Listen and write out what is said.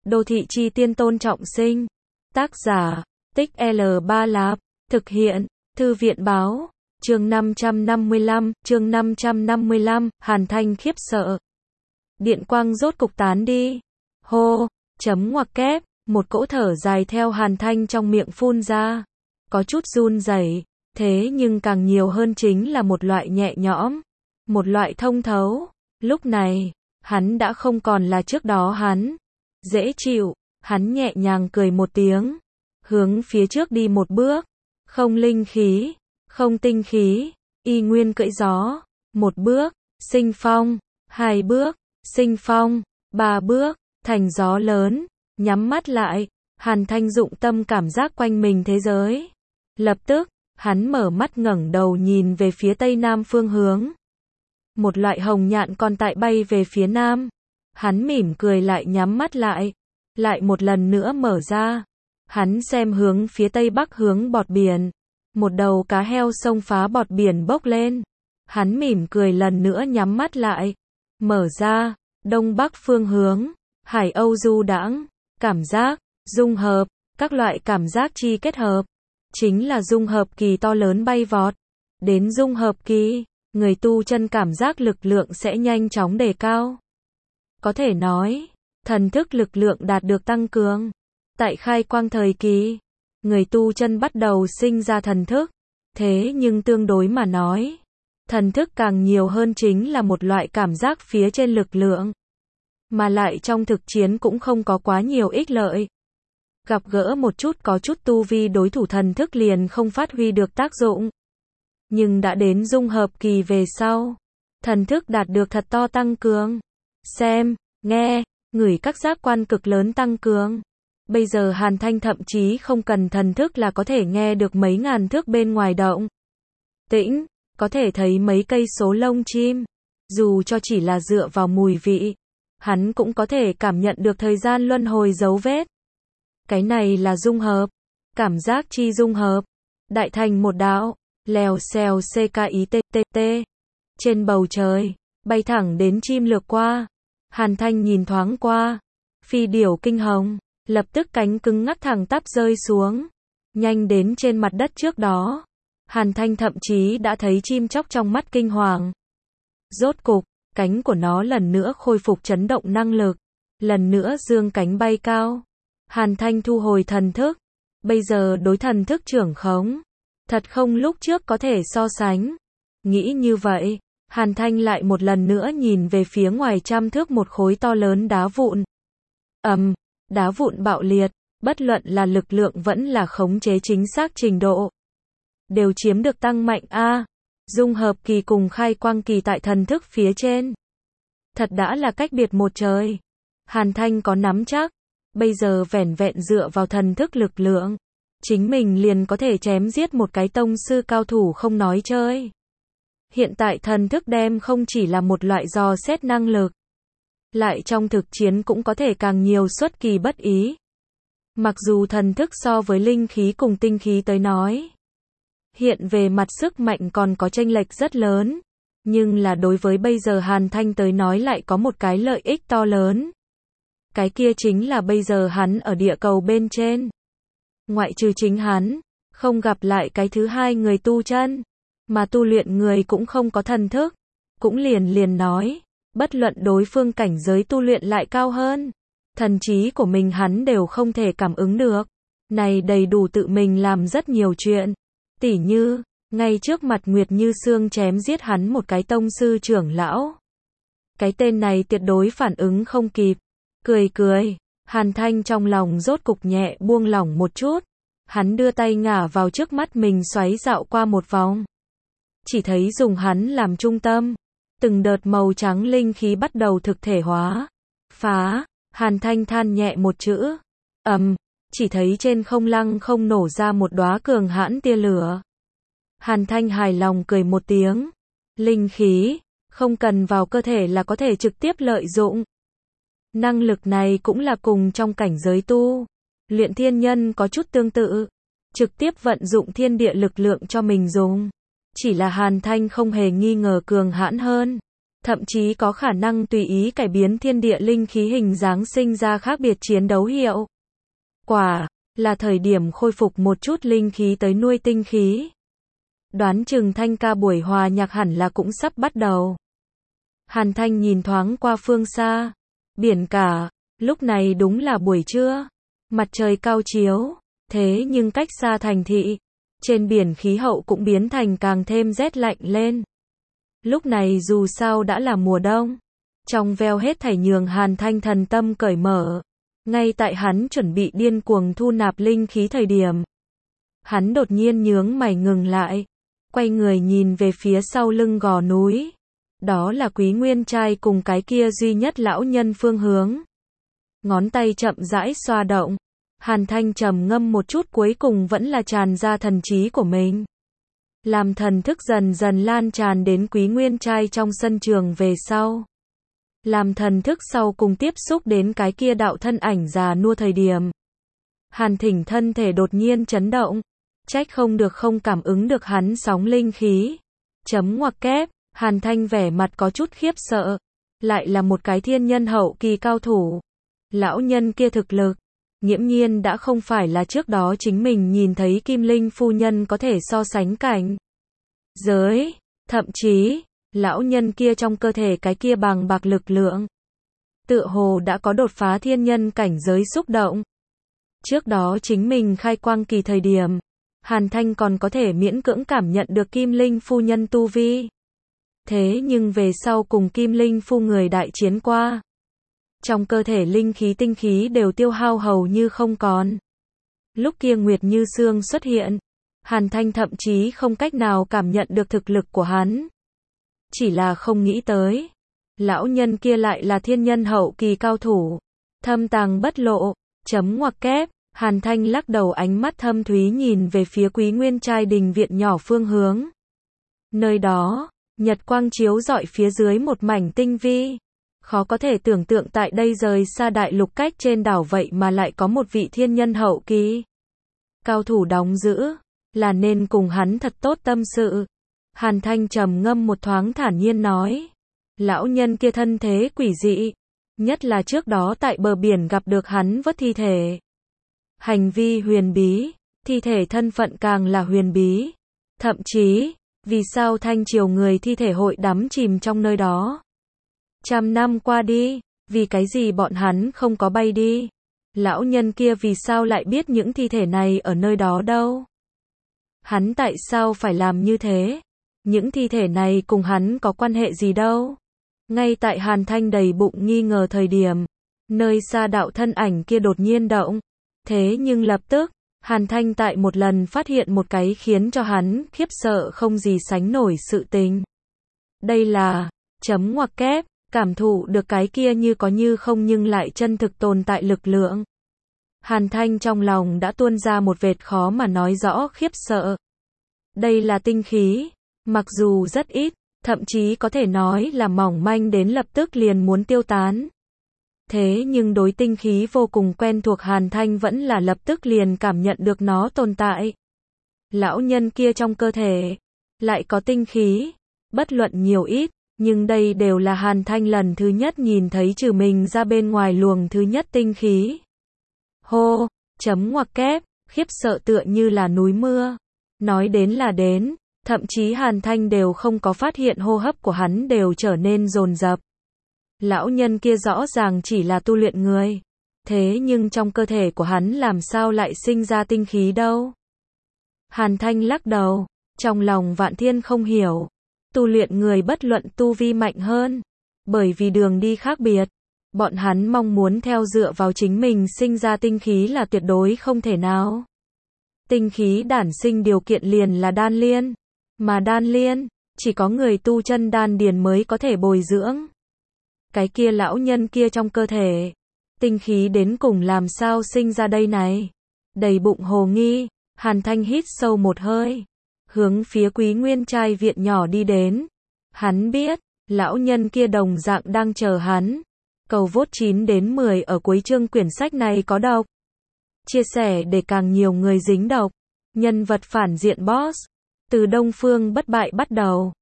Đô thị chi tiên Tôn Trọng Sinh. Tác giả, Tích L3 Lạp. Thực hiện, Thư viện Báo. Chương 555, Hàn Thanh khiếp sợ. Điện quang rốt cục tán đi. Hô, chấm ngoặc kép, một cỗ thở dài theo Hàn Thanh trong miệng phun ra. Có chút run rẩy, thế nhưng càng nhiều hơn chính là một loại nhẹ nhõm, một loại thông thấu. Lúc này, hắn đã không còn là trước đó hắn. Dễ chịu, hắn nhẹ nhàng cười một tiếng, hướng phía trước đi một bước, không linh khí, không tinh khí, y nguyên cưỡi gió, một bước, sinh phong, hai bước, sinh phong, ba bước, thành gió lớn, nhắm mắt lại, Hàn Thanh dụng tâm cảm giác quanh mình thế giới. Lập tức, hắn mở mắt ngẩng đầu nhìn về phía tây nam phương hướng. Một loại hồng nhạn còn tại bay về phía nam. Hắn mỉm cười lại nhắm mắt lại một lần nữa mở ra. Hắn xem hướng phía tây bắc hướng bọt biển. Một đầu cá heo xông phá bọt biển bốc lên. Hắn mỉm cười lần nữa nhắm mắt lại. Mở ra, đông bắc phương hướng, Hải Âu du đãng, cảm giác, dung hợp, các loại cảm giác chi kết hợp. Chính là dung hợp kỳ to lớn bay vọt. Đến dung hợp kỳ, người tu chân cảm giác lực lượng sẽ nhanh chóng đề cao. Có thể nói, thần thức lực lượng đạt được tăng cường. Tại khai quang thời kỳ, người tu chân bắt đầu sinh ra thần thức. Thế nhưng tương đối mà nói, thần thức càng nhiều hơn chính là một loại cảm giác phía trên lực lượng. Mà lại trong thực chiến cũng không có quá nhiều ích lợi. Gặp gỡ một chút có chút tu vi đối thủ thần thức liền không phát huy được tác dụng. Nhưng đã đến dung hợp kỳ về sau, thần thức đạt được thật to tăng cường. Xem, nghe, ngửi các giác quan cực lớn tăng cường. Bây giờ Hàn Thanh thậm chí không cần thần thức là có thể nghe được mấy ngàn thước bên ngoài động tĩnh, có thể thấy mấy cây số lông chim. Dù cho chỉ là dựa vào mùi vị, hắn cũng có thể cảm nhận được thời gian luân hồi dấu vết. Cái này là dung hợp, cảm giác chi dung hợp, đại thành một đạo, lèo xèo CKITTT. Trên bầu trời, bay thẳng đến chim lược qua. Hàn Thanh nhìn thoáng qua, phi điểu kinh hồng, lập tức cánh cứng ngắc thẳng tắp rơi xuống, nhanh đến trên mặt đất trước đó. Hàn Thanh thậm chí đã thấy chim chóc trong mắt kinh hoàng. Rốt cục, cánh của nó lần nữa khôi phục chấn động năng lực, lần nữa dương cánh bay cao. Hàn Thanh thu hồi thần thức, bây giờ đối thần thức trưởng khống, thật không lúc trước có thể so sánh. Nghĩ như vậy, Hàn Thanh lại một lần nữa nhìn về phía ngoài trăm thước một khối to lớn đá vụn. Đá vụn bạo liệt, bất luận là lực lượng vẫn là khống chế chính xác trình độ, đều chiếm được tăng mạnh a. Dung hợp kỳ cùng khai quang kỳ tại thần thức phía trên, thật đã là cách biệt một trời. Hàn Thanh có nắm chắc, bây giờ vẻn vẹn dựa vào thần thức lực lượng, chính mình liền có thể chém giết một cái tông sư cao thủ không nói chơi. Hiện tại thần thức đem không chỉ là một loại dò xét năng lực, lại trong thực chiến cũng có thể càng nhiều xuất kỳ bất ý. Mặc dù thần thức so với linh khí cùng tinh khí tới nói, hiện về mặt sức mạnh còn có chênh lệch rất lớn, nhưng là đối với bây giờ Hàn Thanh tới nói lại có một cái lợi ích to lớn. Cái kia chính là bây giờ hắn ở địa cầu bên trên, ngoại trừ chính hắn, không gặp lại cái thứ hai người tu chân, mà tu luyện người cũng không có thần thức. Cũng liền nói, bất luận đối phương cảnh giới tu luyện lại cao hơn, thần trí của mình hắn đều không thể cảm ứng được. Này đầy đủ tự mình làm rất nhiều chuyện. Tỉ như, ngay trước mặt Nguyệt Như Sương chém giết hắn một cái tông sư trưởng lão. Cái tên này tuyệt đối phản ứng không kịp. Cười, Hàn Thanh trong lòng rốt cục nhẹ buông lỏng một chút. Hắn đưa tay ngả vào trước mắt mình xoáy dạo qua một vòng. Chỉ thấy dùng hắn làm trung tâm, từng đợt màu trắng linh khí bắt đầu thực thể hóa. Phá, Hàn Thanh than nhẹ một chữ. Chỉ thấy trên không lăng không nổ ra một đóa cường hãn tia lửa. Hàn Thanh hài lòng cười một tiếng. Linh khí, không cần vào cơ thể là có thể trực tiếp lợi dụng. Năng lực này cũng là cùng trong cảnh giới tu luyện thiên nhân có chút tương tự. Trực tiếp vận dụng thiên địa lực lượng cho mình dùng. Chỉ là Hàn Thanh không hề nghi ngờ cường hãn hơn. thậm chí có khả năng tùy ý cải biến thiên địa linh khí hình dáng sinh ra khác biệt chiến đấu hiệu quả, là thời điểm khôi phục một chút linh khí tới nuôi tinh khí. Đoán chừng Thanh ca buổi hòa nhạc hẳn là cũng sắp bắt đầu. Hàn Thanh nhìn thoáng qua phương xa, biển cả, lúc này đúng là buổi trưa, mặt trời cao chiếu, thế nhưng cách xa thành thị, trên biển khí hậu cũng biến thành càng thêm rét lạnh lên. Lúc này dù sao đã là mùa đông, trong veo hết thảy nhường Hàn Thanh thần tâm cởi mở. Ngay tại hắn chuẩn bị điên cuồng thu nạp linh khí thời điểm, hắn đột nhiên nhướng mày ngừng lại, quay người nhìn về phía sau lưng gò núi. Đó là Quý Nguyên Trai cùng cái kia duy nhất lão nhân phương hướng. Ngón tay chậm rãi xoa động, Hàn Thanh trầm ngâm một chút cuối cùng vẫn là tràn ra thần trí của mình. Làm thần thức dần dần lan tràn đến Quý Nguyên Trai trong sân trường về sau. Làm thần thức sau cùng tiếp xúc đến cái kia đạo thân ảnh già nua thời điểm. Hàn Thỉnh thân thể đột nhiên chấn động, trách không được không cảm ứng được hắn sóng linh khí. Chấm ngoặc kép, Hàn Thanh vẻ mặt có chút khiếp sợ, lại là một cái thiên nhân hậu kỳ cao thủ. Lão nhân kia thực lực, nghiễm nhiên đã không phải là trước đó chính mình nhìn thấy Kim Linh phu nhân có thể so sánh cảnh giới, thậm chí lão nhân kia trong cơ thể cái kia bàng bạc lực lượng, tựa hồ đã có đột phá thiên nhân cảnh giới xúc động. Trước đó chính mình khai quang kỳ thời điểm, Hàn Thanh còn có thể miễn cưỡng cảm nhận được Kim Linh phu nhân tu vi. Thế nhưng về sau cùng Kim Linh phu người đại chiến qua, trong cơ thể linh khí tinh khí đều tiêu hao hầu như không còn. Lúc kia Nguyệt Như Sương xuất hiện, Hàn Thanh thậm chí không cách nào cảm nhận được thực lực của hắn. Chỉ là không nghĩ tới, lão nhân kia lại là thiên nhân hậu kỳ cao thủ, thâm tàng bất lộ. Chấm ngoặc kép, Hàn Thanh lắc đầu, ánh mắt thâm thúy nhìn về phía Quý Nguyên Trai đình viện nhỏ phương hướng. Nơi đó, nhật quang chiếu rọi phía dưới một mảnh tinh vi. Khó có thể tưởng tượng tại đây rời xa đại lục cách trên đảo vậy mà lại có một vị thiên nhân hậu kỳ cao thủ đóng giữ, là nên cùng hắn thật tốt tâm sự. Hàn Thanh trầm ngâm một thoáng thản nhiên nói, lão nhân kia thân thế quỷ dị, nhất là trước đó tại bờ biển gặp được hắn vớt thi thể. Hành vi huyền bí, thi thể thân phận càng là huyền bí. Thậm chí, vì sao Thanh Triều người thi thể hội đắm chìm trong nơi đó? 100 năm qua đi, vì cái gì bọn hắn không có bay đi? Lão nhân kia vì sao lại biết những thi thể này ở nơi đó đâu? Hắn tại sao phải làm như thế? Những thi thể này cùng hắn có quan hệ gì đâu? Ngay tại Hàn Thanh đầy bụng nghi ngờ thời điểm, nơi xa đạo thân ảnh kia đột nhiên động. Thế nhưng lập tức, Hàn Thanh tại một lần phát hiện một cái khiến cho hắn khiếp sợ không gì sánh nổi sự tình. Đây là, chấm ngoặc kép, cảm thụ được cái kia như có như không nhưng lại chân thực tồn tại lực lượng. Hàn Thanh trong lòng đã tuôn ra một vệt khó mà nói rõ khiếp sợ. Đây là tinh khí, mặc dù rất ít, thậm chí có thể nói là mỏng manh đến lập tức liền muốn tiêu tán. Thế nhưng đối tinh khí vô cùng quen thuộc, Hàn Thanh vẫn là lập tức liền cảm nhận được nó tồn tại. Lão nhân kia trong cơ thể lại có tinh khí, bất luận nhiều ít, nhưng đây đều là Hàn Thanh lần thứ nhất nhìn thấy trừ mình ra bên ngoài luồng thứ nhất tinh khí. Hô, chấm ngoặc kép, khiếp sợ tựa như là núi mưa. Nói đến là đến, thậm chí Hàn Thanh đều không có phát hiện hô hấp của hắn đều trở nên dồn dập. Lão nhân kia rõ ràng chỉ là tu luyện người. Thế nhưng trong cơ thể của hắn làm sao lại sinh ra tinh khí đâu? Hàn Thanh lắc đầu, trong lòng vạn thiên không hiểu. Tu luyện người bất luận tu vi mạnh hơn, bởi vì đường đi khác biệt, bọn hắn mong muốn theo dựa vào chính mình sinh ra tinh khí là tuyệt đối không thể nào. Tinh khí đản sinh điều kiện liền là đan liên, mà đan liên, chỉ có người tu chân đan điền mới có thể bồi dưỡng. Cái kia lão nhân kia trong cơ thể, tinh khí đến cùng làm sao sinh ra đây này? Đầy bụng hồ nghi, Hàn Thanh hít sâu một hơi, hướng phía Quý Nguyên Trai viện nhỏ đi đến. Hắn biết, lão nhân kia đồng dạng đang chờ hắn. Cầu vote 9 đến 10 ở cuối chương quyển sách này có đọc. Chia sẻ để càng nhiều người dính đọc. Nhân vật phản diện boss, từ Đông Phương bất bại bắt đầu.